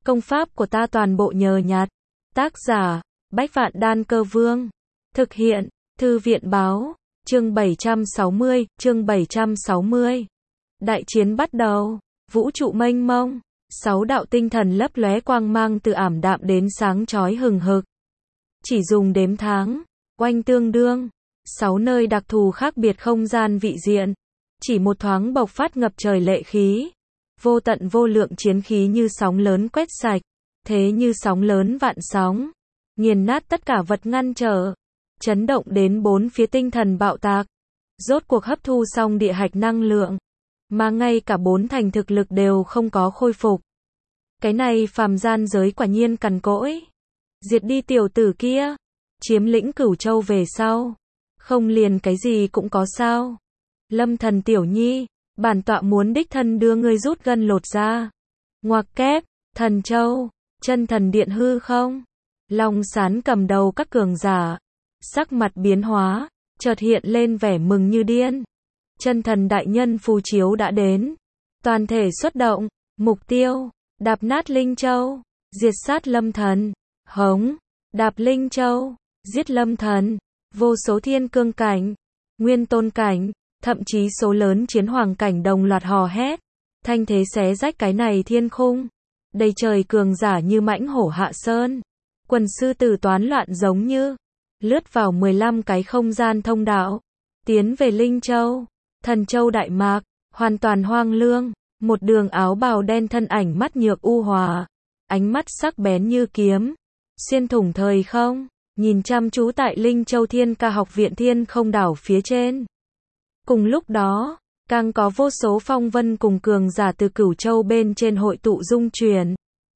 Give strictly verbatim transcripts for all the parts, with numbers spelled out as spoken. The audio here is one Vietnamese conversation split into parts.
Công pháp của ta toàn bộ nhờ nhặt. Tác giả, Bách Vạn Đan Cơ Vương. Thực hiện, Thư viện Báo. Chương bảy trăm sáu mươi, chương bảy trăm sáu mươi. Đại chiến bắt đầu. Vũ trụ mênh mông. Sáu đạo tinh thần lấp lóe quang mang từ ảm đạm đến sáng chói hừng hực. Chỉ dùng đếm tháng, oanh tương đương. Sáu nơi đặc thù khác biệt không gian vị diện. Chỉ một thoáng bộc phát ngập trời lệ khí. Vô tận vô lượng chiến khí như sóng lớn quét sạch. Thế như sóng lớn vạn sóng. Nghiền nát tất cả vật ngăn trở. Chấn động đến bốn phía tinh thần bạo tạc. Rốt cuộc hấp thu xong địa hạch năng lượng. Mà ngay cả bốn thành thực lực đều không có khôi phục. Cái này phàm gian giới quả nhiên cằn cỗi. Diệt đi tiểu tử kia. Chiếm lĩnh Cửu Châu về sau. Không liền cái gì cũng có sao. Lâm Thần tiểu nhi, bản tọa muốn đích thân đưa ngươi rút gân lột da. Ngoặc kép, Thần Châu, chân thần điện hư không? Long Sán cầm đầu các cường giả. Sắc mặt biến hóa, chợt hiện lên vẻ mừng như điên. Chân thần đại nhân phù chiếu đã đến. Toàn thể xuất động, mục tiêu, đạp nát Linh Châu, diệt sát Lâm Thần. Hống, đạp Linh Châu, giết Lâm Thần. Vô số thiên cương cảnh, nguyên tôn cảnh, thậm chí số lớn chiến hoàng cảnh đồng loạt hò hét. Thanh thế xé rách cái này thiên khung. Đầy trời cường giả như mãnh hổ hạ sơn. Quần sư tử toán loạn giống như lướt vào mười lăm cái không gian thông đạo. Tiến về Linh Châu, Thần Châu Đại Mạc, hoàn toàn hoang lương. Một đường áo bào đen thân ảnh mắt nhược u hòa. Ánh mắt sắc bén như kiếm. Xuyên thủng thời không. Nhìn chăm chú tại Linh Châu Thiên Ca học viện Thiên Không đảo phía trên. Cùng lúc đó, càng có vô số phong vân cùng cường giả từ Cửu Châu bên trên hội tụ dung truyền.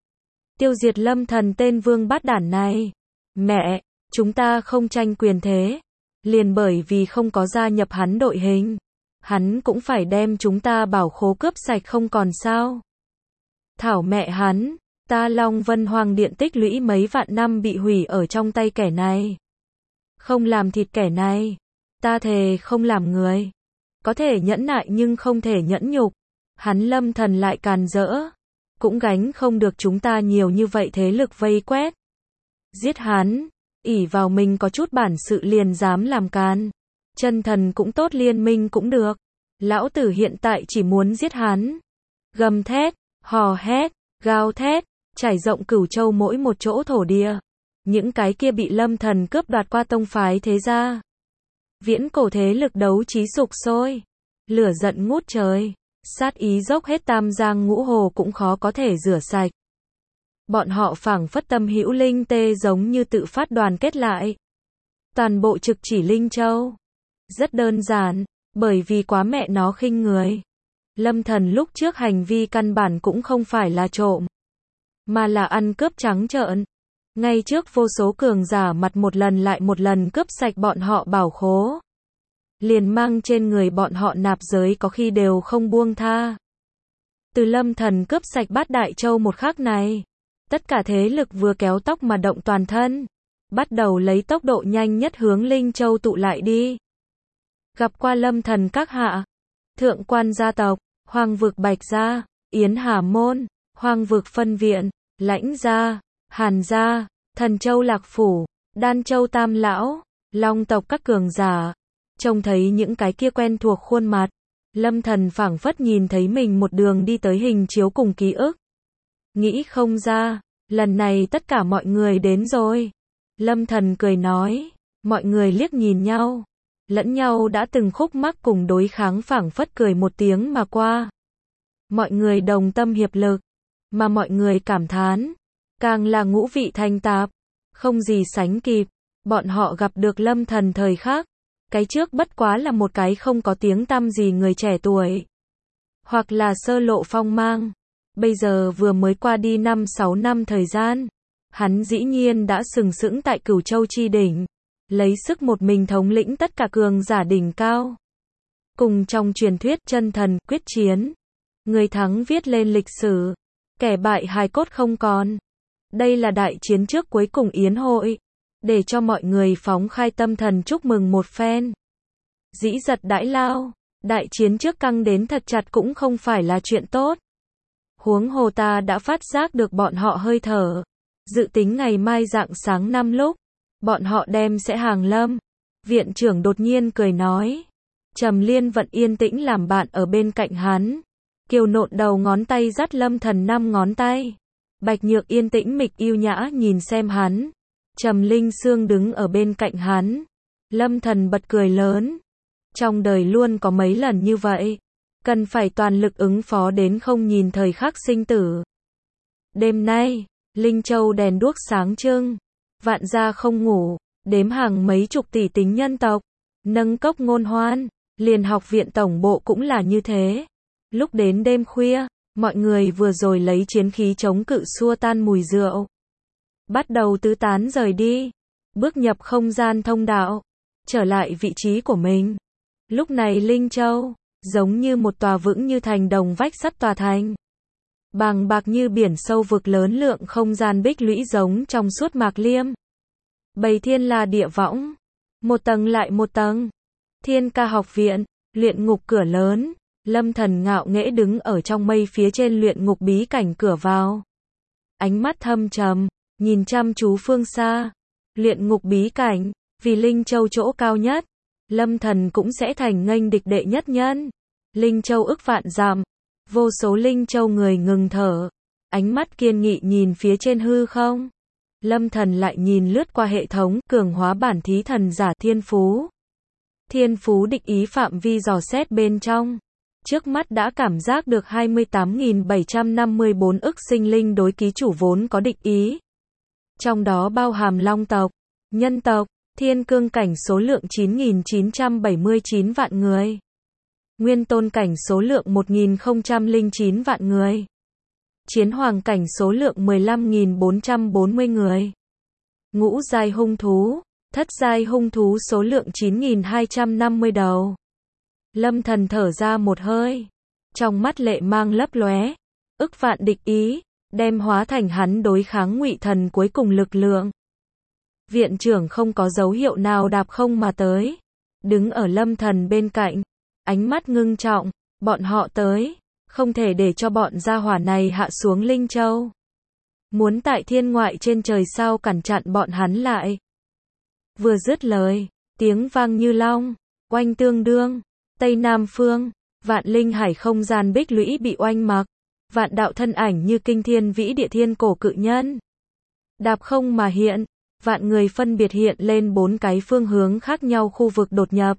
Tiêu diệt Lâm Thần tên vương bát đản này. Mẹ, chúng ta không tranh quyền thế. Liền bởi vì không có gia nhập hắn đội hình. Hắn cũng phải đem chúng ta bảo khố cướp sạch không còn sao. Thảo mẹ hắn. Ta Long Vân Hoàng Điện tích lũy mấy vạn năm bị hủy ở trong tay kẻ này. Không làm thịt kẻ này. Ta thề không làm người. Có thể nhẫn nại nhưng không thể nhẫn nhục. Hắn Lâm Thần lại càn rỡ. Cũng gánh không được chúng ta nhiều như vậy thế lực vây quét. Giết hắn. ỷ vào mình có chút bản sự liền dám làm càn. Chân thần cũng tốt liên minh cũng được. Lão tử hiện tại chỉ muốn giết hắn. Gầm thét, hò hét, gào thét. Trải rộng Cửu Châu mỗi một chỗ thổ địa. Những cái kia bị Lâm Thần cướp đoạt qua tông phái thế gia. Viễn cổ thế lực đấu trí sục sôi. Lửa giận ngút trời. Sát ý dốc hết tam giang ngũ hồ cũng khó có thể rửa sạch. Bọn họ phảng phất tâm hữu linh tê giống như tự phát đoàn kết lại. Toàn bộ trực chỉ Linh Châu. Rất đơn giản, bởi vì quá mẹ nó khinh người. Lâm Thần lúc trước hành vi căn bản cũng không phải là trộm. Mà là ăn cướp trắng trợn. Ngay trước vô số cường giả mặt một lần lại một lần cướp sạch bọn họ bảo khố. Liền mang trên người bọn họ nạp giới có khi đều không buông tha. Từ Lâm Thần cướp sạch Bát Đại Châu một khắc này. Tất cả thế lực vừa kéo tóc mà động toàn thân. Bắt đầu lấy tốc độ nhanh nhất hướng Linh Châu tụ lại đi. Gặp qua Lâm Thần các hạ. Thượng quan gia tộc, Hoang vực Bạch gia, Yến Hà môn, Hoang vực phân viện. Lãnh gia, Hàn gia, Thần Châu Lạc phủ, Đan Châu Tam lão, Long tộc các cường giả. Trông thấy những cái kia quen thuộc khuôn mặt. Lâm Thần phảng phất nhìn thấy mình một đường đi tới hình chiếu cùng ký ức. Nghĩ không ra, lần này tất cả mọi người đến rồi. Lâm Thần cười nói, mọi người liếc nhìn nhau. Lẫn nhau đã từng khúc mắc cùng đối kháng phảng phất cười một tiếng mà qua. Mọi người đồng tâm hiệp lực. Mà mọi người cảm thán, càng là ngũ vị thanh tạp, không gì sánh kịp. Bọn họ gặp được Lâm Thần thời khắc, cái trước bất quá là một cái không có tiếng tăm gì người trẻ tuổi, hoặc là sơ lộ phong mang. Bây giờ vừa mới qua đi năm sáu năm thời gian, hắn dĩ nhiên đã sừng sững tại Cửu Châu chi đỉnh, lấy sức một mình thống lĩnh tất cả cường giả đỉnh cao. Cùng trong truyền thuyết chân thần quyết chiến, người thắng viết lên lịch sử. Kẻ bại hài cốt không còn. Đây là đại chiến trước cuối cùng yến hội. Để cho mọi người phóng khai tâm thần chúc mừng một phen. Dĩ giật đãi lao. Đại chiến trước căng đến thật chặt cũng không phải là chuyện tốt. Huống hồ ta đã phát giác được bọn họ hơi thở. Dự tính ngày mai rạng sáng năm lúc, bọn họ đem sẽ hàng lâm. Viện trưởng đột nhiên cười nói. Trầm Liên Vận yên tĩnh làm bạn ở bên cạnh hắn. Kiều nộn đầu ngón tay dắt Lâm Thần năm ngón tay. Bạch Nhược yên tĩnh mịch yêu nhã nhìn xem hắn. Trầm Linh Sương đứng ở bên cạnh hắn. Lâm Thần bật cười lớn. Trong đời luôn có mấy lần như vậy. Cần phải toàn lực ứng phó đến không nhìn thời khắc sinh tử. Đêm nay, Linh Châu đèn đuốc sáng trưng. Vạn gia không ngủ, đếm hàng mấy chục tỷ tính nhân tộc. Nâng cốc ngôn hoan, liền học viện tổng bộ cũng là như thế. Lúc đến đêm khuya, mọi người vừa rồi lấy chiến khí chống cự xua tan mùi rượu. Bắt đầu tứ tán rời đi. Bước nhập không gian thông đạo. Trở lại vị trí của mình. Lúc này Linh Châu, giống như một tòa vững như thành đồng vách sắt tòa thành. Bàng bạc như biển sâu vực lớn lượng không gian bích lũy giống trong suốt mạc liêm. Bầy thiên la địa võng. Một tầng lại một tầng. Thiên ca học viện, luyện ngục cửa lớn. Lâm Thần ngạo nghễ đứng ở trong mây phía trên luyện ngục bí cảnh cửa vào. Ánh mắt thâm trầm, nhìn chăm chú phương xa. Luyện ngục bí cảnh, vì Linh Châu chỗ cao nhất. Lâm Thần cũng sẽ thành nghênh địch đệ nhất nhân. Linh Châu ức vạn dặm. Vô số Linh Châu người ngừng thở. Ánh mắt kiên nghị nhìn phía trên hư không. Lâm Thần lại nhìn lướt qua hệ thống cường hóa bản thí thần giả thiên phú. Thiên phú địch ý phạm vi dò xét bên trong. Trước mắt đã cảm giác được hai mươi tám nghìn bảy trăm năm mươi bốn ức sinh linh đối ký chủ vốn có địch ý. Trong đó bao hàm long tộc, nhân tộc, thiên cương cảnh số lượng chín nghìn chín trăm bảy mươi chín vạn người. Nguyên tôn cảnh số lượng một nghìn không trăm lẻ chín vạn người. Chiến hoàng cảnh số lượng mười lăm nghìn bốn trăm bốn mươi người. Ngũ giai hung thú, thất giai hung thú số lượng chín nghìn hai trăm năm mươi đầu. Lâm Thần thở ra một hơi. Trong mắt lệ mang lấp lóe. Ức vạn địch ý, đem hóa thành hắn đối kháng Ngụy Thần cuối cùng lực lượng. Viện trưởng không có dấu hiệu nào đạp không mà tới. Đứng ở Lâm Thần bên cạnh. Ánh mắt ngưng trọng. Bọn họ tới. Không thể để cho bọn gia hỏa này hạ xuống Linh Châu. Muốn tại thiên ngoại trên trời sao cản chặn bọn hắn lại. Vừa dứt lời. Tiếng vang như long. Oanh tương đương. Tây Nam phương. Vạn linh hải không gian bích lũy bị oanh mặc. Vạn đạo thân ảnh như kinh thiên vĩ địa thiên cổ cự nhân. Đạp không mà hiện. Vạn người phân biệt hiện lên bốn cái phương hướng khác nhau khu vực đột nhập.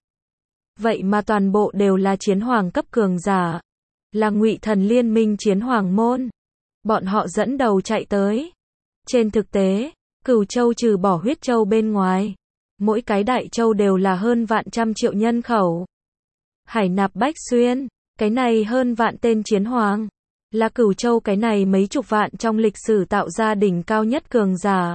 Vậy mà toàn bộ đều là chiến hoàng cấp cường giả. Là Ngụy Thần liên minh chiến hoàng môn. Bọn họ dẫn đầu chạy tới. Trên thực tế, Cửu Châu trừ bỏ huyết châu bên ngoài. Mỗi cái đại châu đều là hơn vạn trăm triệu nhân khẩu. Hải nạp Bách Xuyên, cái này hơn vạn tên chiến hoàng. Là Cửu Châu cái này mấy chục vạn trong lịch sử tạo ra đỉnh cao nhất cường giả.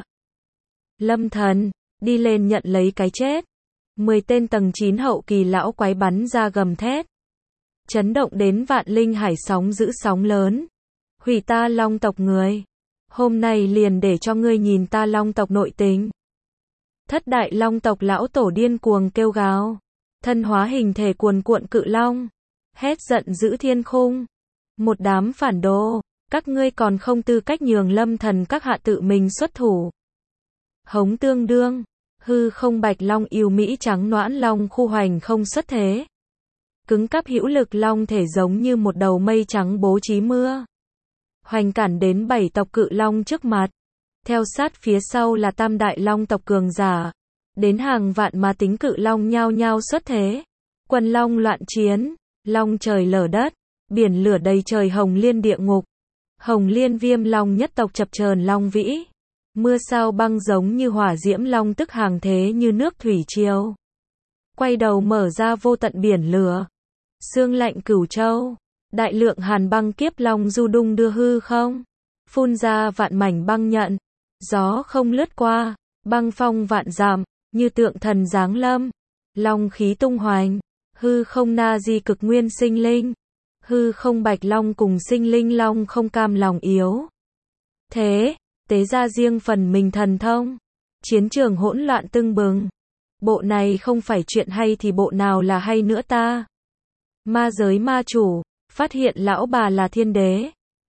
Lâm Thần, đi lên nhận lấy cái chết. Mười tên tầng chín hậu kỳ lão quái bắn ra gầm thét. Chấn động đến vạn linh hải sóng giữ sóng lớn. Hủy ta long tộc người. Hôm nay liền để cho ngươi nhìn ta long tộc nội tình. Thất đại long tộc lão tổ điên cuồng kêu gào. Thân hóa hình thể cuồn cuộn cự long. Hét giận dữ thiên khung. Một đám phản đồ. Các ngươi còn không tư cách nhường Lâm Thần các hạ tự mình xuất thủ. Hống tương đương. Hư không bạch long yêu mỹ trắng noãn long khu hoành không xuất thế. Cứng cáp hữu lực long thể giống như một đầu mây trắng bố trí mưa. Hoành cản đến bảy tộc cự long trước mặt. Theo sát phía sau là tam đại long tộc cường giả. Đến hàng vạn mà tính cự long nhao nhao xuất thế. Quần long loạn chiến. Long trời lở đất. Biển lửa đầy trời hồng liên địa ngục. Hồng liên viêm long nhất tộc chập chờn long vĩ. Mưa sao băng giống như hỏa diễm long tức hàng thế như nước thủy triều. Quay đầu mở ra vô tận biển lửa. Sương lạnh Cửu Châu. Đại lượng hàn băng kiếp long du đung đưa hư không. Phun ra vạn mảnh băng nhận. Gió không lướt qua. Băng phong vạn dặm. Như tượng thần giáng lâm. Long khí tung hoành. Hư không na di cực nguyên sinh linh. Hư không bạch long cùng sinh linh long không cam lòng yếu. Thế, tế ra riêng phần mình thần thông. Chiến trường hỗn loạn tưng bừng. Bộ này không phải chuyện hay thì bộ nào là hay nữa ta. Ma giới ma chủ, phát hiện lão bà là thiên đế.